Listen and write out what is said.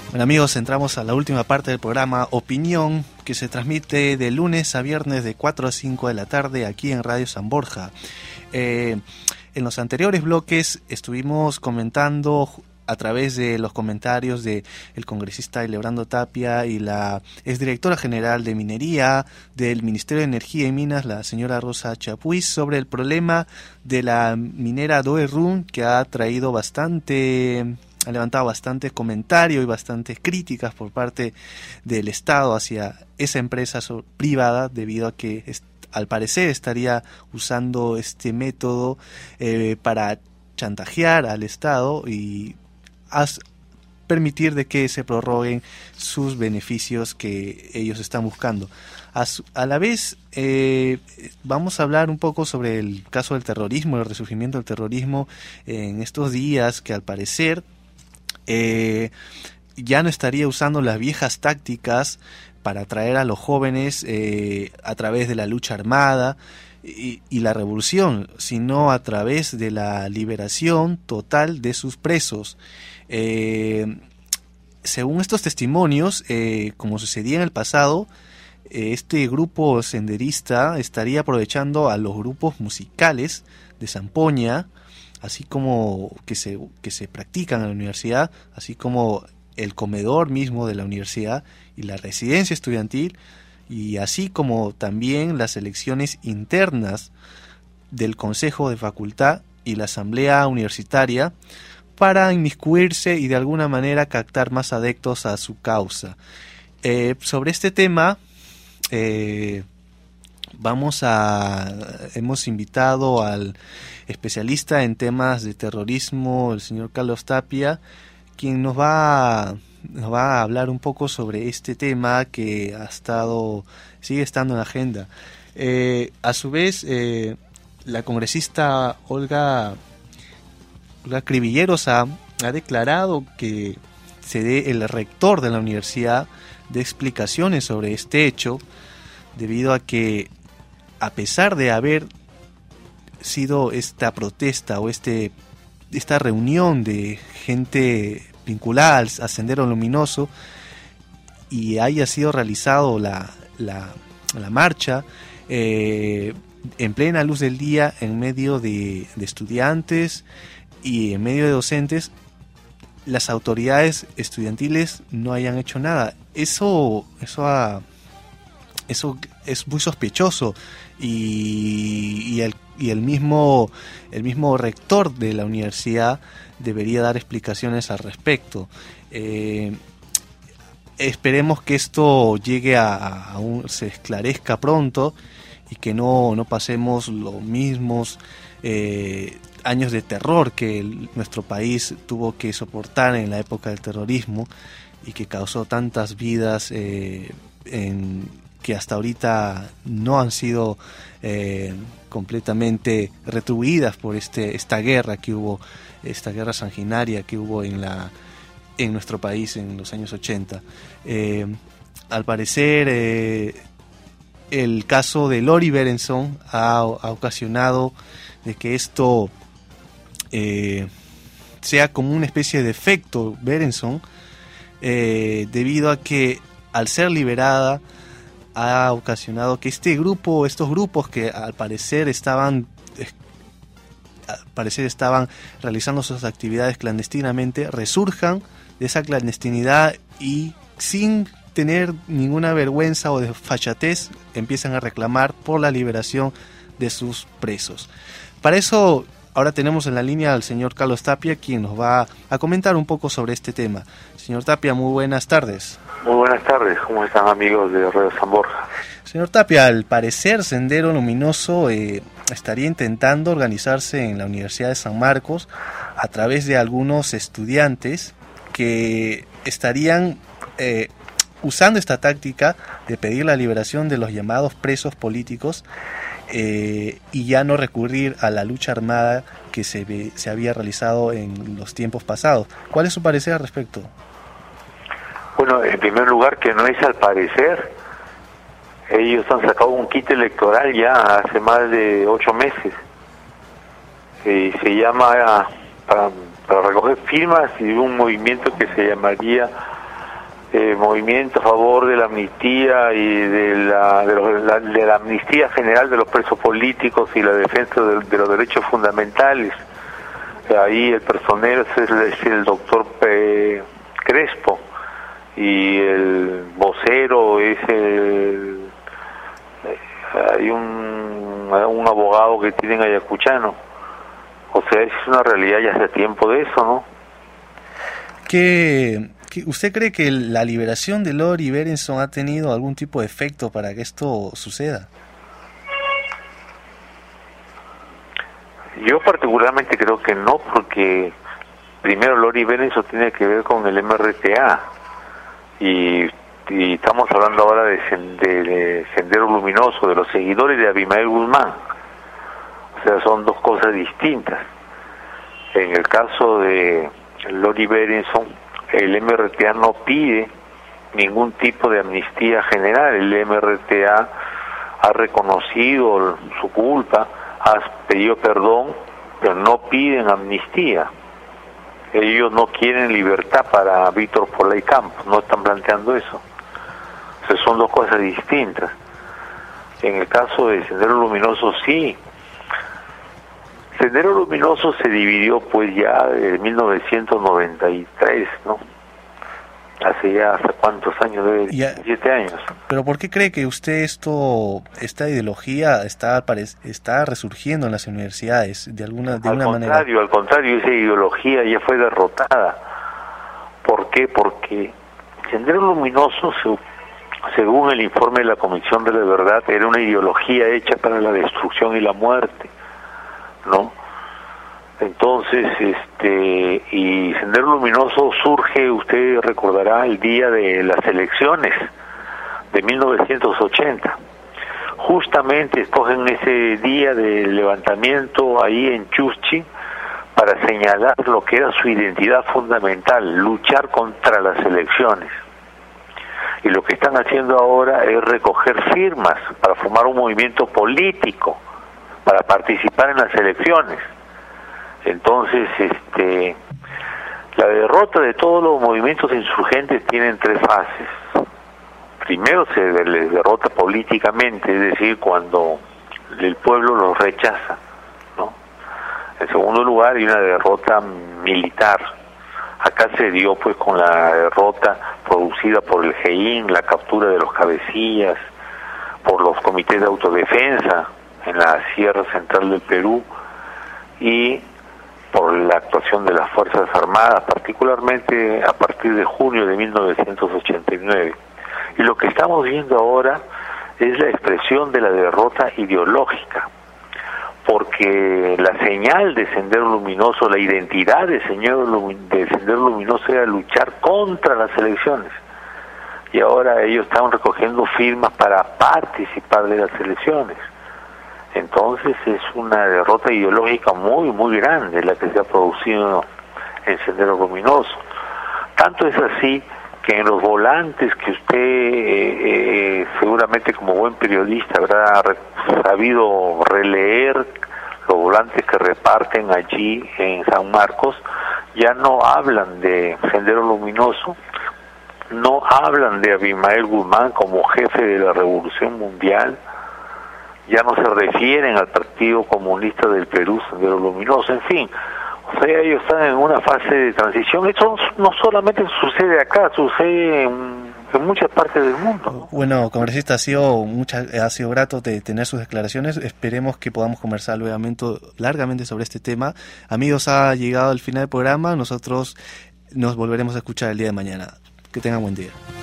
Bueno amigos, entramos a la última parte del programa Opinión, que se transmite de lunes a viernes de 4 a 5 de la tarde aquí en Radio San Borja. En los anteriores bloques estuvimos comentando a través de los comentarios de el congresista Elebrando Tapia y la exdirectora general de Minería del Ministerio de Energía y Minas, la señora Rosa Chapuis, sobre el problema de la minera Doerrun, que ha levantado bastante comentario y bastantes críticas por parte del Estado hacia esa empresa privada, debido a que al parecer estaría usando este método para chantajear al Estado y permitir de que se prorroguen sus beneficios que ellos están buscando. A la vez, vamos a hablar un poco sobre el caso del terrorismo, el resurgimiento del terrorismo en estos días, que al parecer ya no estaría usando las viejas tácticas para atraer a los jóvenes a través de la lucha armada y la revolución, sino a través de la liberación total de sus presos. Según estos testimonios, como sucedía en el pasado, este grupo senderista estaría aprovechando a los grupos musicales de zampoña, así como que se practican en la universidad, así como el comedor mismo de la universidad y la residencia estudiantil, y así como también las elecciones internas del Consejo de Facultad y la Asamblea Universitaria, para inmiscuirse y de alguna manera captar más adeptos a su causa. Sobre este tema hemos invitado al especialista en temas de terrorismo, el señor Carlos Tapia, quien nos va a hablar un poco sobre este tema que sigue estando en la agenda. A su vez, la congresista Olga Cribilleros ha declarado que el rector de la universidad dé explicaciones sobre este hecho, debido a que, a pesar de haber sido esta protesta o esta reunión de gente vinculada al Sendero Luminoso y haya sido realizado la marcha en plena luz del día, en medio de estudiantes y en medio de docentes, las autoridades estudiantiles no hayan hecho nada. Eso es muy sospechoso, y el mismo rector de la universidad debería dar explicaciones al respecto. Esperemos que esto llegue se esclarezca pronto y que no pasemos los mismos años de terror que nuestro país tuvo que soportar en la época del terrorismo y que causó tantas vidas que hasta ahorita no han sido completamente retribuidas por esta guerra que hubo, esta guerra sanguinaria que hubo en nuestro país en los años 80. Al parecer, el caso de Lori Berenson ha ocasionado de que esto sea como una especie de efecto Berenson, debido a que al ser liberada ha ocasionado que estos grupos que al parecer estaban realizando sus actividades clandestinamente, resurjan de esa clandestinidad y sin tener ninguna vergüenza o desfachatez empiezan a reclamar por la liberación de sus presos. Para eso ahora tenemos en la línea al señor Carlos Tapia, quien nos va a comentar un poco sobre este tema. Señor Tapia, muy buenas tardes. Muy buenas tardes, ¿cómo están amigos de Radio San Borja? Señor Tapia, al parecer Sendero Luminoso estaría intentando organizarse en la Universidad de San Marcos a través de algunos estudiantes que estarían usando esta táctica de pedir la liberación de los llamados presos políticos y ya no recurrir a la lucha armada que se había realizado en los tiempos pasados. ¿Cuál es su parecer al respecto? Bueno, en primer lugar, que no es al parecer. Ellos han sacado un kit electoral ya hace más de 8 meses. Se llama para recoger firmas y un movimiento que se llamaría movimiento a favor de la amnistía y de la amnistía general de los presos políticos y la defensa de los derechos fundamentales. Ahí el personero es el doctor Crespo y el vocero es hay un abogado que tienen ayacuchano. O sea, es una realidad ya hace tiempo de eso, ¿no? ¿Usted cree que la liberación de Lori Berenson ha tenido algún tipo de efecto para que esto suceda? Yo particularmente creo que no, porque primero Lori Berenson tiene que ver con el MRTA y estamos hablando ahora de Sendero Luminoso, de los seguidores de Abimael Guzmán. O sea, son dos cosas distintas. En el caso de Lori Berenson, el MRTA no pide ningún tipo de amnistía general. El MRTA ha reconocido su culpa, ha pedido perdón, pero no piden amnistía. Ellos no quieren libertad para Víctor Polay Campos, no están planteando eso. O sea, son dos cosas distintas. En el caso de Sendero Luminoso, sí. Sendero Luminoso se dividió pues ya en 1993, ¿no? Hace ya, ¿hasta cuántos años? Debe 17 años. Pero ¿por qué cree que usted esta ideología está resurgiendo en las universidades de alguna manera? Al contrario, esa ideología ya fue derrotada. ¿Por qué? Porque Sendero Luminoso, según el informe de la Comisión de la Verdad, era una ideología hecha para la destrucción y la muerte, ¿no? Entonces, y Sendero Luminoso surge, usted recordará, el día de las elecciones de 1980. Justamente escogen ese día del levantamiento ahí en Chuschi para señalar lo que era su identidad fundamental, luchar contra las elecciones. Y lo que están haciendo ahora es recoger firmas para formar un movimiento político, para participar en las elecciones. Entonces, la derrota de todos los movimientos insurgentes tienen tres fases. Primero se les derrota políticamente, es decir, cuando el pueblo los rechaza, ¿no? En segundo lugar, hay una derrota militar. Acá se dio pues con la derrota producida por el GEIN, la captura de los cabecillas, por los comités de autodefensa en la Sierra Central del Perú y por la actuación de las Fuerzas Armadas, particularmente a partir de junio de 1989. Y lo que estamos viendo ahora es la expresión de la derrota ideológica, porque la señal de Sendero Luminoso, la identidad de Sendero Luminoso era luchar contra las elecciones. Y ahora ellos están recogiendo firmas para participar de las elecciones. Entonces es una derrota ideológica muy, muy grande la que se ha producido en Sendero Luminoso. Tanto es así que en los volantes que usted seguramente como buen periodista habrá sabido releer, los volantes que reparten allí en San Marcos, ya no hablan de Sendero Luminoso, no hablan de Abimael Guzmán como jefe de la Revolución Mundial, ya no se refieren al Partido Comunista del Perú, Sendero Luminoso, en fin. O sea, ellos están en una fase de transición. Eso no solamente sucede acá, sucede en muchas partes del mundo, ¿no? Bueno, congresista, ha sido grato de tener sus declaraciones. Esperemos que podamos conversar largamente sobre este tema. Amigos, ha llegado el final del programa. Nosotros nos volveremos a escuchar el día de mañana. Que tengan buen día.